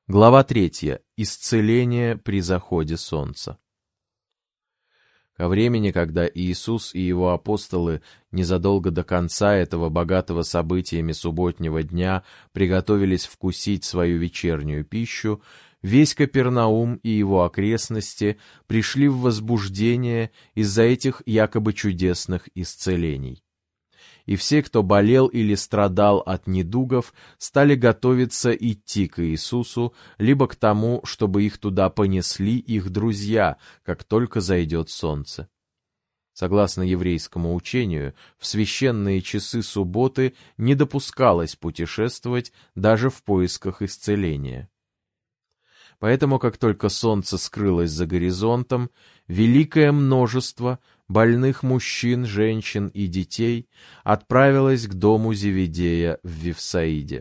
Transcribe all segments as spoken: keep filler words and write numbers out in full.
Глава третья. Исцеление при заходе солнца. Ко времени, когда Иисус и его апостолы незадолго до конца этого богатого событиями субботнего дня приготовились вкусить свою вечернюю пищу, весь Капернаум и его окрестности пришли в возбуждение из-за этих якобы чудесных исцелений. И все, кто болел или страдал от недугов, стали готовиться идти к Иисусу, либо к тому, чтобы их туда понесли их друзья, как только зайдет солнце. Согласно еврейскому учению, в священные часы субботы не допускалось путешествовать даже в поисках исцеления. Поэтому, как только солнце скрылось за горизонтом, великое множество больных мужчин, женщин и детей отправилось к дому Зеведея в Вифсаиде.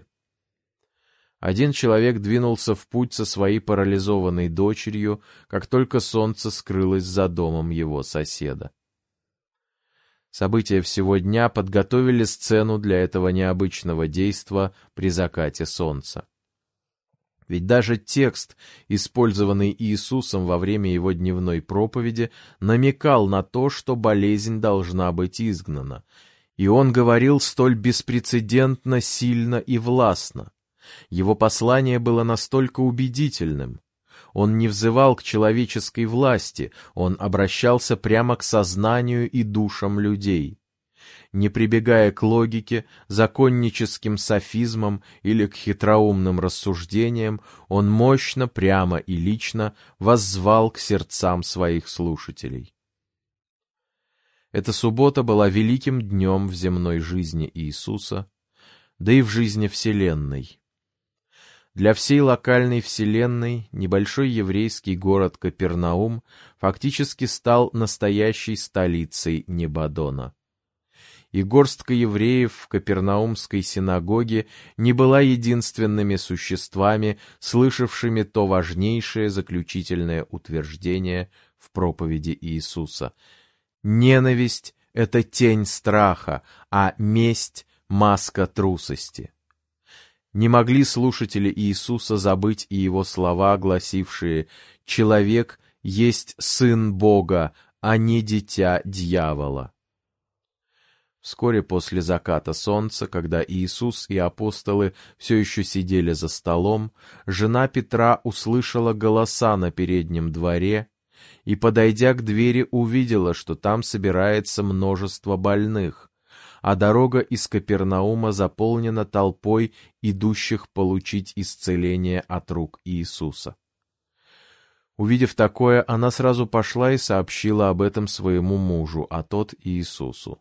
Один человек двинулся в путь со своей парализованной дочерью, как только солнце скрылось за домом его соседа. События всего дня подготовили сцену для этого необычного действа при закате солнца. Ведь даже текст, использованный Иисусом во время его дневной проповеди, намекал на то, что болезнь должна быть изгнана. И он говорил столь беспрецедентно, сильно и властно. Его послание было настолько убедительным. Он не взывал к человеческой власти, он обращался прямо к сознанию и душам людей. Не прибегая к логике, законническим софизмам или к хитроумным рассуждениям, он мощно, прямо и лично воззвал к сердцам своих слушателей. Эта суббота была великим днем в земной жизни Иисуса, да и в жизни Вселенной. Для всей локальной Вселенной небольшой еврейский город Капернаум фактически стал настоящей столицей Небадона. И горстка евреев в Капернаумской синагоге не была единственными существами, слышавшими то важнейшее заключительное утверждение в проповеди Иисуса. Ненависть — это тень страха, а месть — маска трусости. Не могли слушатели Иисуса забыть и его слова, гласившие «Человек есть сын Бога, а не дитя дьявола». Вскоре после заката солнца, когда Иисус и апостолы все еще сидели за столом, жена Петра услышала голоса на переднем дворе и, подойдя к двери, увидела, что там собирается множество больных, а дорога из Капернаума заполнена толпой, идущих получить исцеление от рук Иисуса. Увидев такое, она сразу пошла и сообщила об этом своему мужу, а тот Иисусу.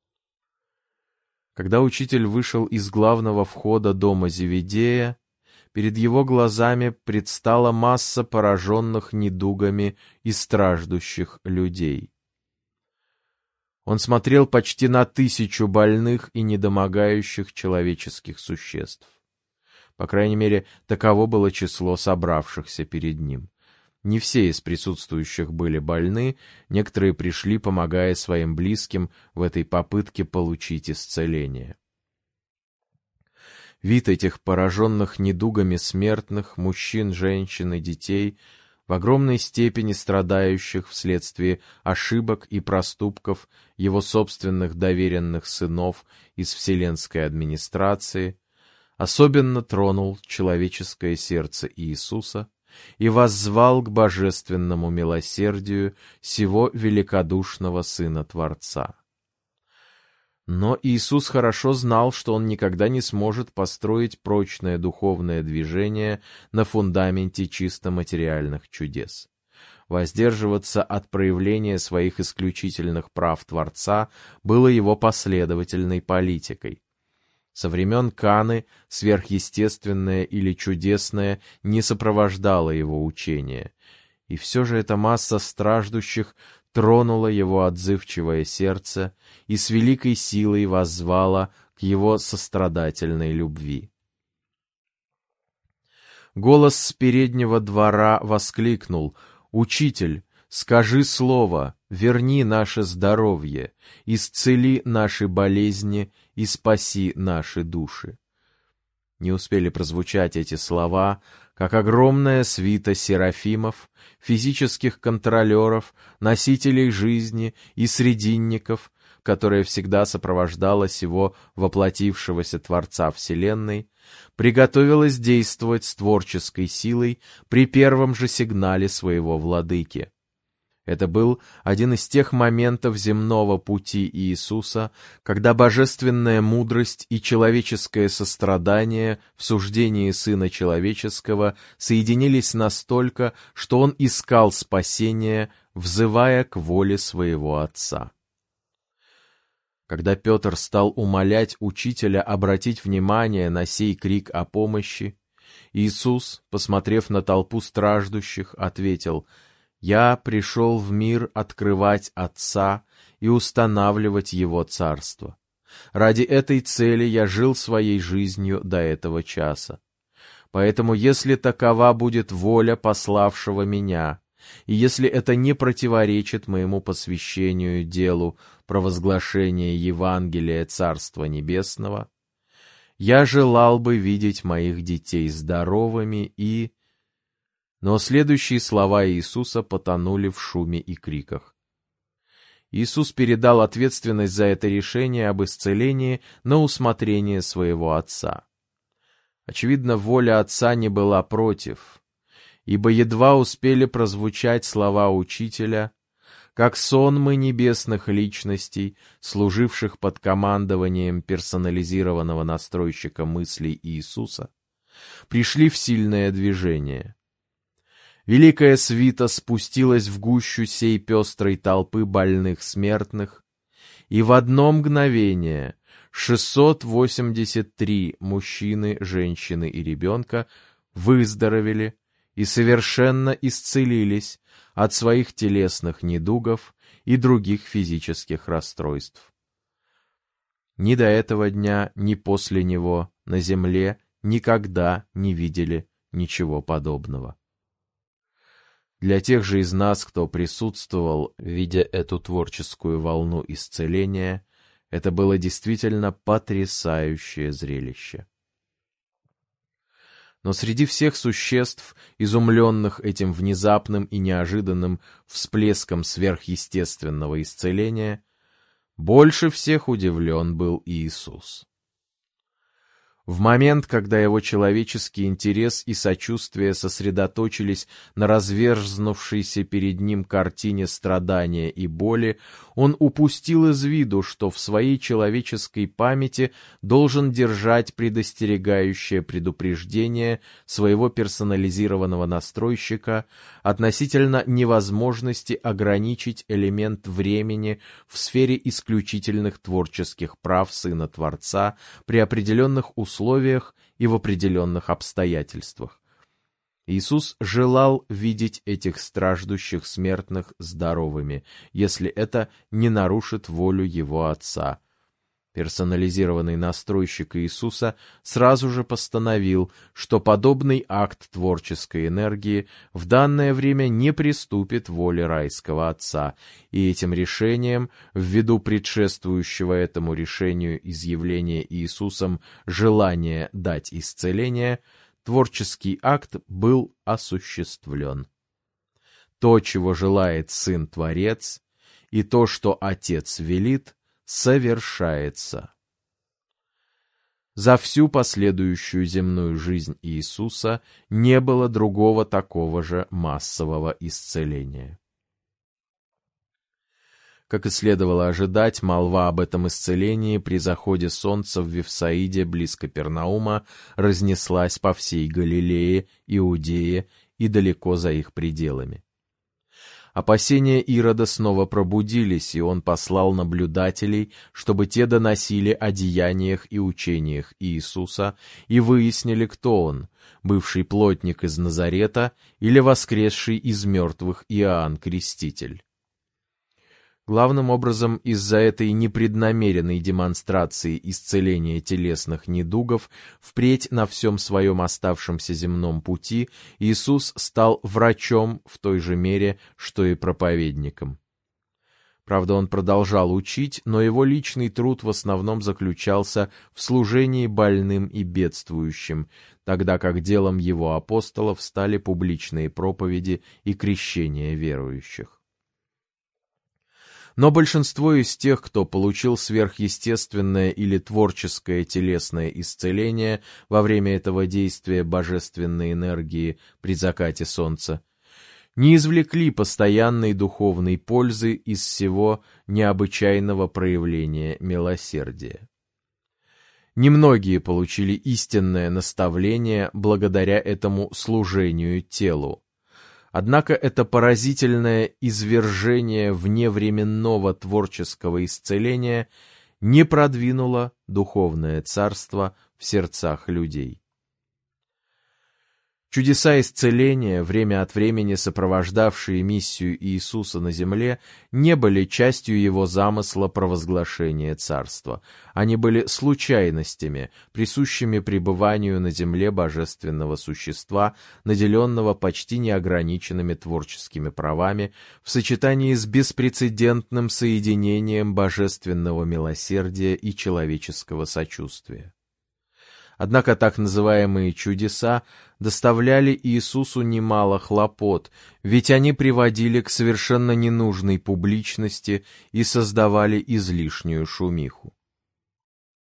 Когда учитель вышел из главного входа дома Зеведея, перед его глазами предстала масса пораженных недугами и страждущих людей. Он смотрел почти на тысячу больных и недомогающих человеческих существ. По крайней мере, таково было число собравшихся перед ним. Не все из присутствующих были больны, некоторые пришли, помогая своим близким в этой попытке получить исцеление. Вид этих пораженных недугами смертных, мужчин, женщин и детей, в огромной степени страдающих вследствие ошибок и проступков его собственных доверенных сынов из вселенской администрации, особенно тронул человеческое сердце Иисуса и воззвал к божественному милосердию сего великодушного Сына Творца. Но Иисус хорошо знал, что он никогда не сможет построить прочное духовное движение на фундаменте чисто материальных чудес. Воздерживаться от проявления своих исключительных прав Творца было его последовательной политикой. Со времен Каны сверхъестественное или чудесное не сопровождало его учение, и все же эта масса страждущих тронула его отзывчивое сердце и с великой силой воззвала к его сострадательной любви. Голос с переднего двора воскликнул: «Учитель, скажи слово, верни наше здоровье, исцели наши болезни и спаси наши души». Не успели прозвучать эти слова, как огромная свита серафимов, физических контролеров, носителей жизни и срединников, которая всегда сопровождала сего воплотившегося Творца Вселенной, приготовилась действовать с творческой силой при первом же сигнале своего владыки. Это был один из тех моментов земного пути Иисуса, когда божественная мудрость и человеческое сострадание в суждении Сына Человеческого соединились настолько, что Он искал спасения, взывая к воле своего Отца. Когда Петр стал умолять Учителя обратить внимание на сей крик о помощи, Иисус, посмотрев на толпу страждущих, ответил: «Я пришел в мир открывать Отца и устанавливать Его Царство. Ради этой цели я жил своей жизнью до этого часа. Поэтому, если такова будет воля пославшего меня, и если это не противоречит моему посвящению делу провозглашения Евангелия Царства Небесного, я желал бы видеть моих детей здоровыми и...» Но следующие слова Иисуса потонули в шуме и криках. Иисус передал ответственность за это решение об исцелении на усмотрение своего Отца. Очевидно, воля Отца не была против, ибо едва успели прозвучать слова Учителя, как сонмы небесных личностей, служивших под командованием персонализированного настройщика мыслей Иисуса, пришли в сильное движение. Великая свита спустилась в гущу сей пестрой толпы больных смертных, и в одно мгновение шестьсот восемьдесят три мужчины, женщины и ребенка выздоровели и совершенно исцелились от своих телесных недугов и других физических расстройств. Ни до этого дня, ни после него на земле никогда не видели ничего подобного. Для тех же из нас, кто присутствовал, видя эту творческую волну исцеления, это было действительно потрясающее зрелище. Но среди всех существ, изумленных этим внезапным и неожиданным всплеском сверхъестественного исцеления, больше всех удивлен был Иисус. В момент, когда его человеческий интерес и сочувствие сосредоточились на разверзнувшейся перед ним картине страдания и боли, он упустил из виду, что в своей человеческой памяти должен держать предостерегающее предупреждение своего персонализированного настройщика относительно невозможности ограничить элемент времени в сфере исключительных творческих прав Сына Творца при определенных условиях, условиях и в определенных обстоятельствах. Иисус желал видеть этих страждущих смертных здоровыми, если это не нарушит волю Его Отца. Персонализированный настройщик Иисуса сразу же постановил, что подобный акт творческой энергии в данное время не приступит воле райского Отца, и этим решением, ввиду предшествующего этому решению изъявления Иисусом желания дать исцеление, творческий акт был осуществлен. То, чего желает Сын-Творец, и то, что Отец велит, совершается. За всю последующую земную жизнь Иисуса не было другого такого же массового исцеления. Как и следовало ожидать, молва об этом исцелении при заходе солнца в Вифсаиде близ Капернаума разнеслась по всей Галилее, Иудее и далеко за их пределами. Опасения Ирода снова пробудились, и он послал наблюдателей, чтобы те доносили о деяниях и учениях Иисуса и выяснили, кто он, бывший плотник из Назарета или воскресший из мертвых Иоанн Креститель. Главным образом из-за этой непреднамеренной демонстрации исцеления телесных недугов впредь на всем своем оставшемся земном пути Иисус стал врачом в той же мере, что и проповедником. Правда, он продолжал учить, но его личный труд в основном заключался в служении больным и бедствующим, тогда как делом его апостолов стали публичные проповеди и крещение верующих. Но большинство из тех, кто получил сверхъестественное или творческое телесное исцеление во время этого действия божественной энергии при закате солнца, не извлекли постоянной духовной пользы из всего необычайного проявления милосердия. Немногие получили истинное наставление благодаря этому служению телу. Однако это поразительное извержение вневременного творческого исцеления не продвинуло духовное царство в сердцах людей. Чудеса исцеления, время от времени сопровождавшие миссию Иисуса на земле, не были частью его замысла провозглашения царства. Они были случайностями, присущими пребыванию на земле божественного существа, наделенного почти неограниченными творческими правами, в сочетании с беспрецедентным соединением божественного милосердия и человеческого сочувствия. Однако так называемые чудеса доставляли Иисусу немало хлопот, ведь они приводили к совершенно ненужной публичности и создавали излишнюю шумиху.